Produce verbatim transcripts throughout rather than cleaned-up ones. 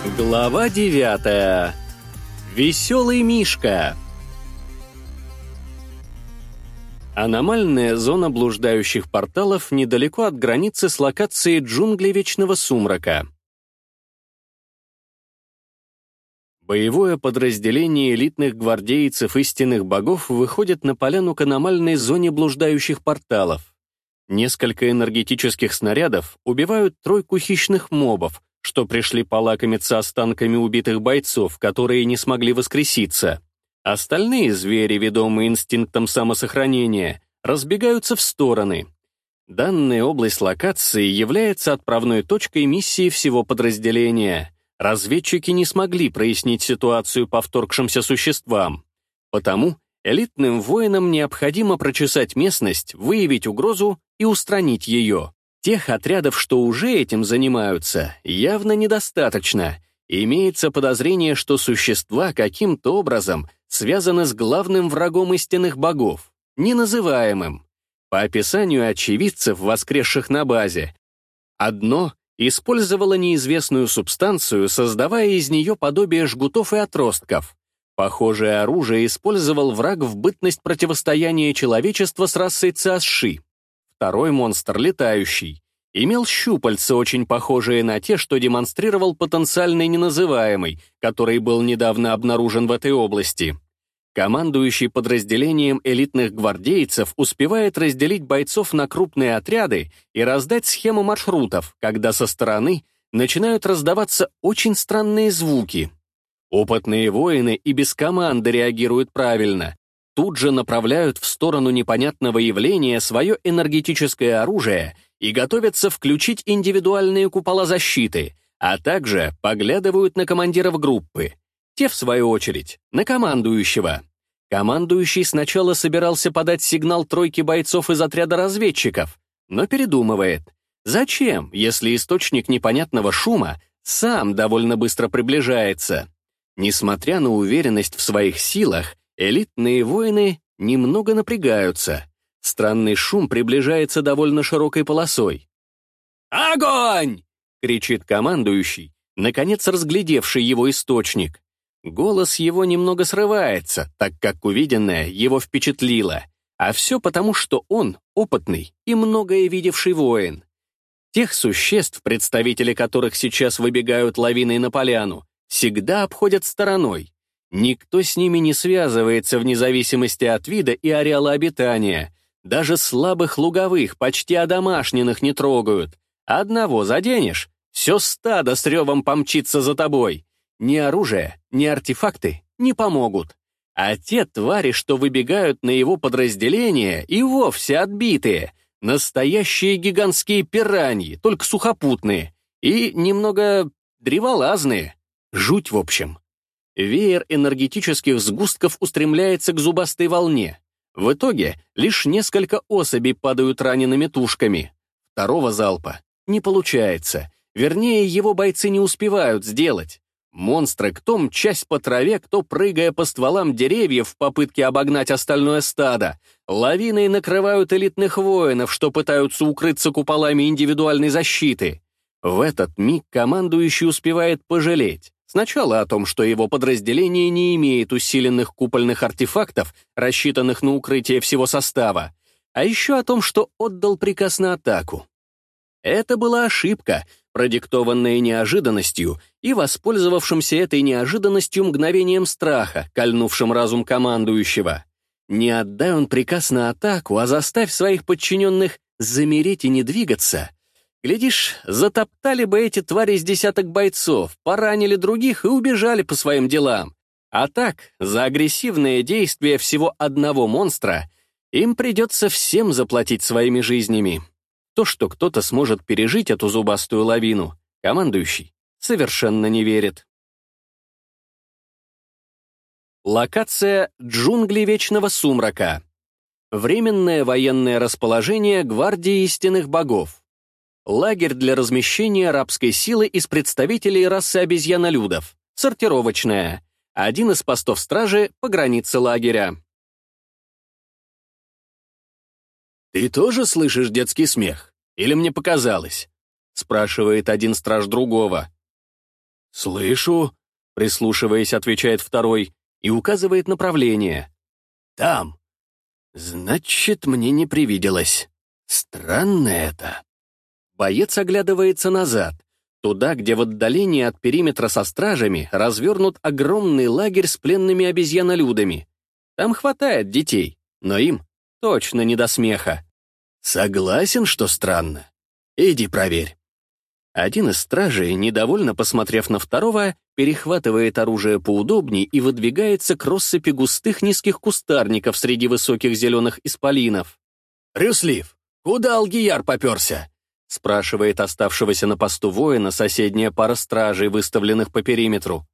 Глава девятая. Веселый Мишка. Аномальная зона блуждающих порталов недалеко от границы с локацией джунглей Вечного Сумрака. Боевое подразделение элитных гвардейцев истинных богов выходит на поляну к аномальной зоне блуждающих порталов. Несколько энергетических снарядов убивают тройку хищных мобов, что пришли полакомиться останками убитых бойцов, которые не смогли воскреситься. Остальные звери, ведомые инстинктом самосохранения, разбегаются в стороны. Данная область локации является отправной точкой миссии всего подразделения. Разведчики не смогли прояснить ситуацию по вторгшимся существам. Потому элитным воинам необходимо прочесать местность, выявить угрозу и устранить ее. Тех отрядов, что уже этим занимаются, явно недостаточно. Имеется подозрение, что существа каким-то образом связаны с главным врагом истинных богов, неназываемым. По описанию очевидцев, воскресших на базе, одно использовало неизвестную субстанцию, создавая из нее подобие жгутов и отростков. Похожее оружие использовал враг в бытность противостояния человечества с расой Цзаши. Второй монстр, летающий, имел щупальца, очень похожие на те, что демонстрировал потенциальный неназываемый, который был недавно обнаружен в этой области. Командующий подразделением элитных гвардейцев успевает разделить бойцов на крупные отряды и раздать схему маршрутов, когда со стороны начинают раздаваться очень странные звуки. Опытные воины и без команды реагируют правильно. Тут же направляют в сторону непонятного явления свое энергетическое оружие и готовятся включить индивидуальные купола защиты, а также поглядывают на командиров группы. Те, в свою очередь, на командующего. Командующий сначала собирался подать сигнал тройке бойцов из отряда разведчиков, но передумывает. Зачем, если источник непонятного шума сам довольно быстро приближается? Несмотря на уверенность в своих силах, элитные воины немного напрягаются. Странный шум приближается довольно широкой полосой. «Огонь!» — кричит командующий, наконец разглядевший его источник. Голос его немного срывается, так как увиденное его впечатлило. А все потому, что он опытный и многое видевший воин. Тех существ, представители которых сейчас выбегают лавиной на поляну, всегда обходят стороной. Никто с ними не связывается вне зависимости от вида и ареала обитания. Даже слабых луговых, почти одомашненных не трогают. Одного заденешь, все стадо с ревом помчится за тобой. Ни оружие, ни артефакты не помогут. А те твари, что выбегают на его подразделение, и вовсе отбитые. Настоящие гигантские пираньи, только сухопутные. И немного древолазные. Жуть, в общем. Веер энергетических сгустков устремляется к зубастой волне. В итоге лишь несколько особей падают ранеными тушками. Второго залпа не получается. Вернее, его бойцы не успевают сделать. Монстры кто мчась по траве, кто прыгая по стволам деревьев в попытке обогнать остальное стадо, лавиной накрывают элитных воинов, что пытаются укрыться куполами индивидуальной защиты. В этот миг командующий успевает пожалеть. Сначала о том, что его подразделение не имеет усиленных купольных артефактов, рассчитанных на укрытие всего состава, а еще о том, что отдал приказ на атаку. Это была ошибка, продиктованная неожиданностью и воспользовавшимся этой неожиданностью мгновением страха, кольнувшим разум командующего. Не отдай он приказ на атаку, а заставь своих подчиненных замереть и не двигаться. Глядишь, затоптали бы эти твари с десяток бойцов, поранили других и убежали по своим делам. А так, за агрессивное действие всего одного монстра им придется всем заплатить своими жизнями. То, что кто-то сможет пережить эту зубастую лавину, командующий совершенно не верит. Локация «Джунгли Вечного Сумрака». Временное военное расположение гвардии истинных богов. Лагерь для размещения рабской силы из представителей расы обезьянолюдов. Сортировочная. Один из постов стражи по границе лагеря. «Ты тоже слышишь детский смех? Или мне показалось?» — спрашивает один страж другого. «Слышу», — прислушиваясь, отвечает второй и указывает направление. «Там. Значит, мне не привиделось. Странно это». Боец оглядывается назад, туда, где в отдалении от периметра со стражами развернут огромный лагерь с пленными обезьянолюдами. Там хватает детей, но им точно не до смеха. «Согласен, что странно. Иди проверь». Один из стражей, недовольно посмотрев на второго, перехватывает оружие поудобней и выдвигается к россыпи густых низких кустарников среди высоких зеленых исполинов. «Рюслив, куда Алгияр поперся?» — спрашивает оставшегося на посту воина соседняя пара стражей, выставленных по периметру.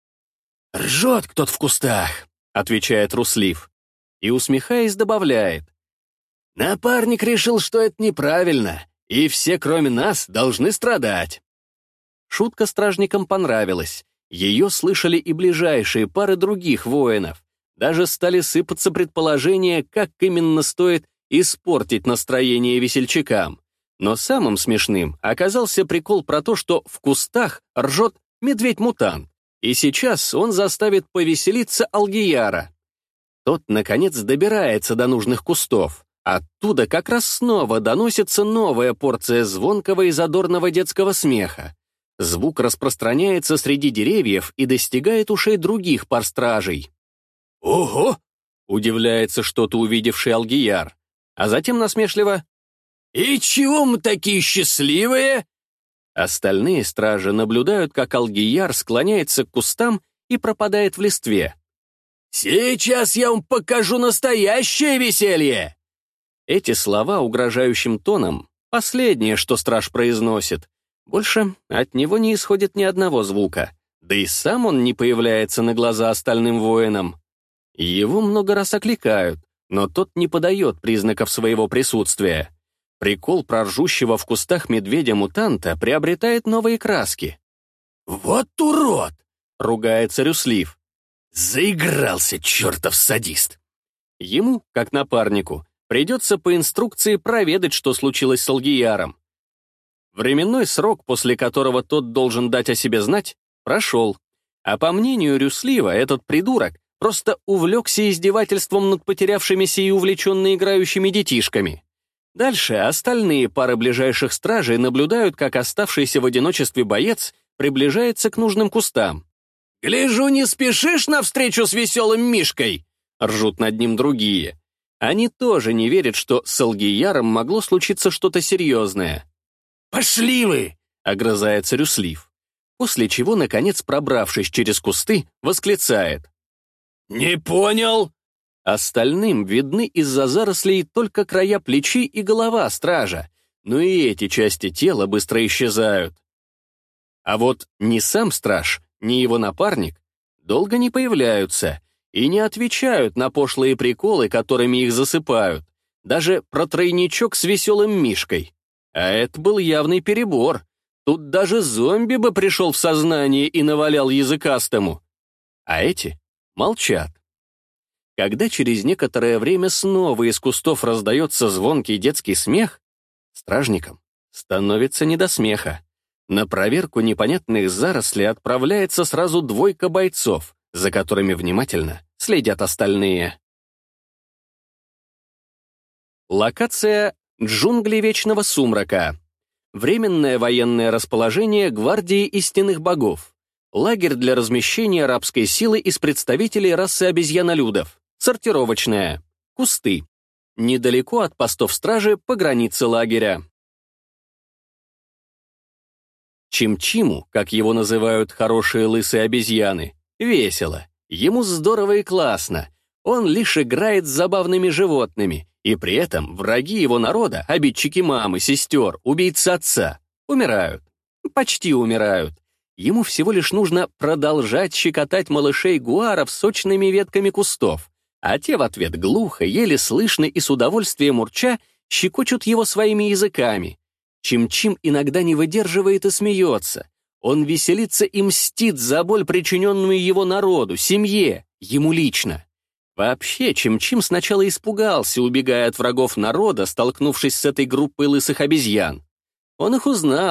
«Ржет кто-то в кустах», — отвечает Руслив. И, усмехаясь, добавляет. «Напарник решил, что это неправильно, и все, кроме нас, должны страдать». Шутка стражникам понравилась. Ее слышали и ближайшие пары других воинов. Даже стали сыпаться предположения, как именно стоит испортить настроение весельчакам. Но самым смешным оказался прикол про то, что в кустах ржет медведь-мутант, и сейчас он заставит повеселиться Алгияра. Тот, наконец, добирается до нужных кустов. Оттуда как раз снова доносится новая порция звонкого и задорного детского смеха. Звук распространяется среди деревьев и достигает ушей других пар стражей. «Ого!» — удивляется что-то увидевший Алгияр, а затем насмешливо: «И чего мы такие счастливые?» Остальные стражи наблюдают, как Алгияр склоняется к кустам и пропадает в листве. «Сейчас я вам покажу настоящее веселье!» Эти слова угрожающим тоном — последнее, что страж произносит. Больше от него не исходит ни одного звука, да и сам он не появляется на глаза остальным воинам. Его много раз окликают, но тот не подает признаков своего присутствия. Прикол про ржущего в кустах медведя-мутанта приобретает новые краски. «Вот урод!» — ругается Рюслив. «Заигрался, чертов садист!» Ему, как напарнику, придется по инструкции проведать, что случилось с Алгияром. Временной срок, после которого тот должен дать о себе знать, прошел. А по мнению Рюслива, этот придурок просто увлекся издевательством над потерявшимися и увлеченно играющими детишками. Дальше остальные пары ближайших стражей наблюдают, как оставшийся в одиночестве боец приближается к нужным кустам. «Гляжу, не спешишь навстречу с веселым Мишкой!» — ржут над ним другие. Они тоже не верят, что с Алгияром могло случиться что-то серьезное. «Пошли вы!» — огрызается Рюслив. После чего, наконец, пробравшись через кусты, восклицает. «Не понял!» Остальным видны из-за зарослей только края плечи и голова стража, но и эти части тела быстро исчезают. А вот ни сам страж, ни его напарник долго не появляются и не отвечают на пошлые приколы, которыми их засыпают, даже про тройничок с веселым Мишкой. А это был явный перебор. Тут даже зомби бы пришел в сознание и навалял языкастому. А эти молчат. Когда через некоторое время снова из кустов раздается звонкий детский смех, стражникам становится не до смеха. На проверку непонятных зарослей отправляется сразу двойка бойцов, за которыми внимательно следят остальные. Локация «Джунгли Вечного Сумрака». Временное военное расположение гвардии истинных богов. Лагерь для размещения рабской силы из представителей расы обезьянолюдов. Сортировочная. Кусты. Недалеко от постов стражи по границе лагеря. Чим-Чиму, как его называют хорошие лысые обезьяны, весело. Ему здорово и классно. Он лишь играет с забавными животными, и при этом враги его народа, обидчики мамы, сестер, убийцы отца, умирают. Почти умирают. Ему всего лишь нужно продолжать щекотать малышей гуаров сочными ветками кустов, а те в ответ глухо, еле слышно и с удовольствием урча щекочут его своими языками. Чим-Чим иногда не выдерживает и смеется. Он веселится и мстит за боль, причиненную его народу, семье, ему лично. Вообще, Чим-Чим сначала испугался, убегая от врагов народа, столкнувшись с этой группой лысых обезьян. Он их узнал.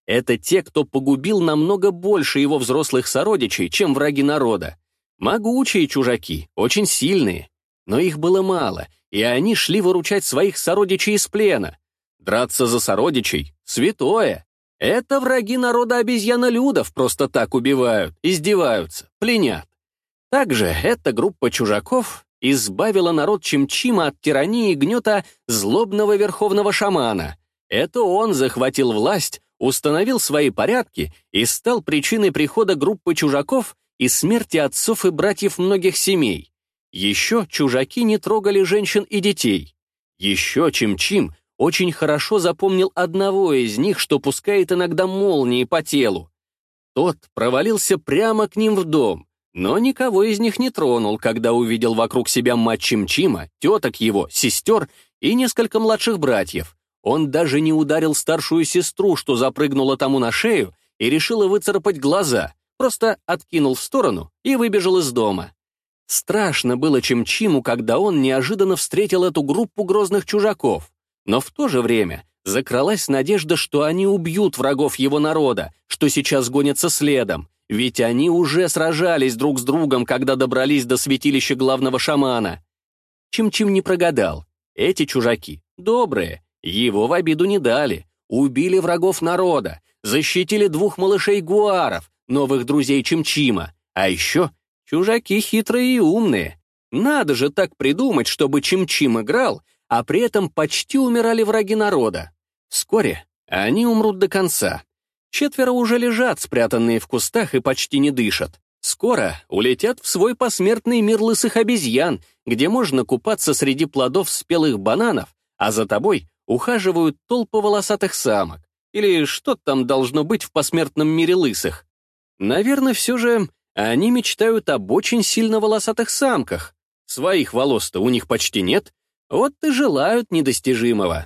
это те, кто погубил намного больше его взрослых сородичей, чем враги народа. Могучие чужаки, очень сильные. Но их было мало, и они шли выручать своих сородичей из плена. Драться за сородичей — святое. Это враги народа обезьянолюдов просто так убивают, издеваются, пленят. Также эта группа чужаков избавила народ Чимчима от тирании и гнета злобного верховного шамана. Это он захватил власть, установил свои порядки и стал причиной прихода группы чужаков и смерти отцов и братьев многих семей. Еще чужаки не трогали женщин и детей. Еще Чимчим очень хорошо запомнил одного из них, что пускает иногда молнии по телу. Тот провалился прямо к ним в дом, но никого из них не тронул, когда увидел вокруг себя мать Чимчима, теток его, сестер и несколько младших братьев. Он даже не ударил старшую сестру, что запрыгнула тому на шею и решила выцарапать глаза, просто откинул в сторону и выбежал из дома. Страшно было Чимчиму, когда он неожиданно встретил эту группу грозных чужаков, но в то же время закралась надежда, что они убьют врагов его народа, что сейчас гонятся следом, ведь они уже сражались друг с другом, когда добрались до святилища главного шамана. Чимчим не прогадал. Эти чужаки добрые, его в обиду не дали, убили врагов народа, защитили двух малышей-гуаров, новых друзей Чимчима, а еще чужаки хитрые и умные. Надо же так придумать, чтобы Чимчим играл, а при этом почти умирали враги народа. Вскоре они умрут до конца. Четверо уже лежат, спрятанные в кустах, и почти не дышат. Скоро улетят в свой посмертный мир лысых обезьян, где можно купаться среди плодов спелых бананов, а за тобой ухаживают толпы волосатых самок. Или что там должно быть в посмертном мире лысых? Наверное, все же они мечтают об очень сильно волосатых самках. Своих волос-то у них почти нет, вот и желают недостижимого.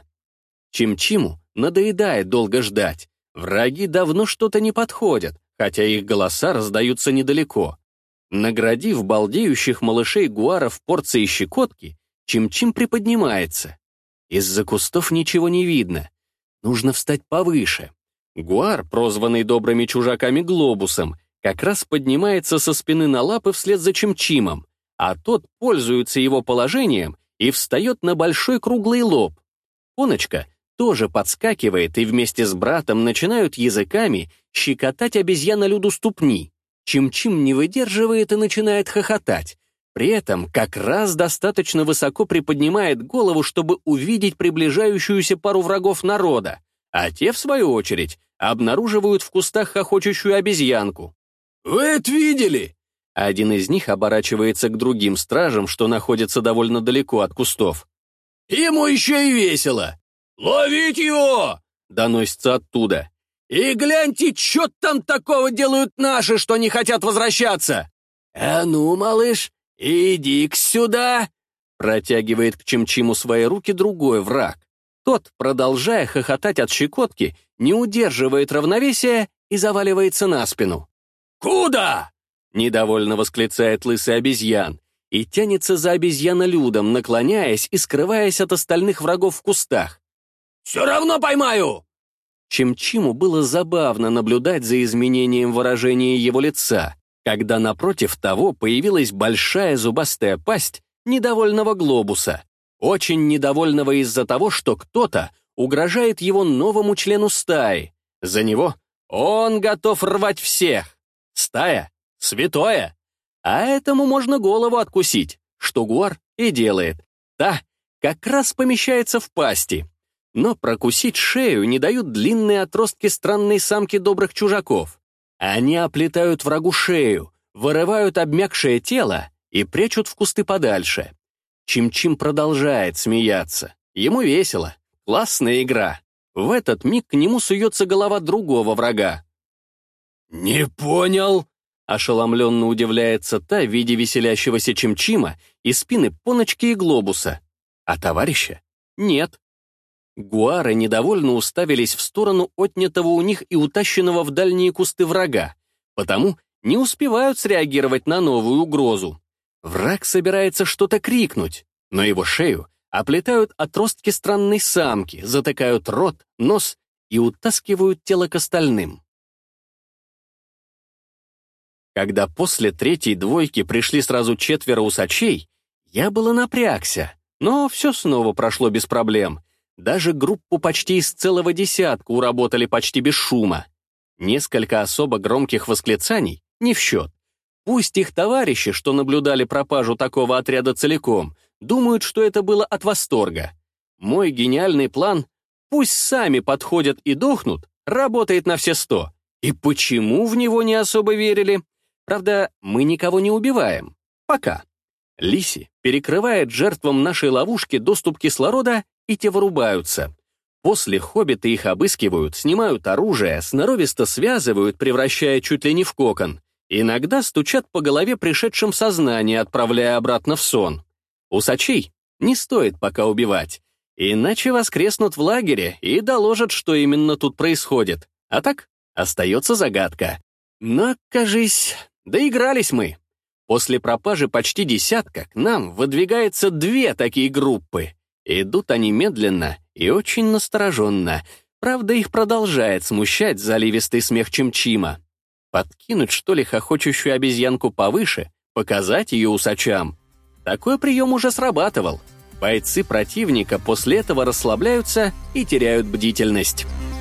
Чимчиму надоедает долго ждать. Враги давно что-то не подходят, хотя их голоса раздаются недалеко. Наградив балдеющих малышей-гуаров порцией щекотки, Чимчим приподнимается. Из-за кустов ничего не видно. Нужно встать повыше. Гуар, прозванный добрыми чужаками Глобусом, как раз поднимается со спины на лапы вслед за Чимчимом, а тот пользуется его положением и встает на большой круглый лоб. Поночка тоже подскакивает и вместе с братом начинают языками щекотать обезьянолюду ступни. Чимчим не выдерживает и начинает хохотать. При этом как раз достаточно высоко приподнимает голову, чтобы увидеть приближающуюся пару врагов народа, а те, в свою очередь, обнаруживают в кустах хохочущую обезьянку. «Вы это видели?» Один из них оборачивается к другим стражам, что находятся довольно далеко от кустов. «Ему еще и весело! Ловить его!» — доносится оттуда. «И гляньте, что там такого делают наши, что не хотят возвращаться!» «А ну, малыш, иди-ка сюда!» Протягивает к Чимчиму свои руки другой враг. Тот, продолжая хохотать от щекотки, не удерживает равновесия и заваливается на спину. «Куда?» — недовольно восклицает лысый обезьян и тянется за обезьянолюдом, наклоняясь и скрываясь от остальных врагов в кустах. «Все равно поймаю!» Чимчиму было забавно наблюдать за изменением выражения его лица, когда напротив того появилась большая зубастая пасть недовольного Глобуса, очень недовольного из-за того, что кто-то угрожает его новому члену стаи. За него он готов рвать всех. Стая — святое. А этому можно голову откусить, что Гуар и делает. Та как раз помещается в пасти. Но прокусить шею не дают длинные отростки странной самки добрых чужаков. Они оплетают врагу шею, вырывают обмякшее тело и прячут в кусты подальше. Чимчим продолжает смеяться. Ему весело. Классная игра. В этот миг к нему суется голова другого врага. «Не понял», — ошеломленно удивляется та в виде веселящегося Чимчима и спины Поночки и Глобуса. А товарища нет. Гуары недовольно уставились в сторону отнятого у них и утащенного в дальние кусты врага, потому не успевают среагировать на новую угрозу. Враг собирается что-то крикнуть, но его шею оплетают отростки странной самки, затыкают рот, нос и утаскивают тело к остальным. Когда после третьей двойки пришли сразу четверо усачей, я было напрягся, но все снова прошло без проблем. Даже группу почти из целого десятка уработали почти без шума. Несколько особо громких восклицаний не в счет. Пусть их товарищи, что наблюдали пропажу такого отряда целиком, думают, что это было от восторга. Мой гениальный план «пусть сами подходят и дохнут» работает на все сто. И почему в него не особо верили? Правда, мы никого не убиваем. Пока. Лиси перекрывает жертвам нашей ловушки доступ кислорода, и те вырубаются. После хоббиты их обыскивают, снимают оружие, сноровисто связывают, превращая чуть ли не в кокон. Иногда стучат по голове пришедшим в сознание, отправляя обратно в сон. Усачей не стоит пока убивать, иначе воскреснут в лагере и доложат, что именно тут происходит. А так остается загадка. Но, кажись, доигрались мы. После пропажи почти десятка к нам выдвигается две такие группы. Идут они медленно и очень настороженно. Правда, их продолжает смущать заливистый смех Чим-Чима. Подкинуть, что ли, хохочущую обезьянку повыше, показать ее усачам. Такой прием уже срабатывал. Бойцы противника после этого расслабляются и теряют бдительность.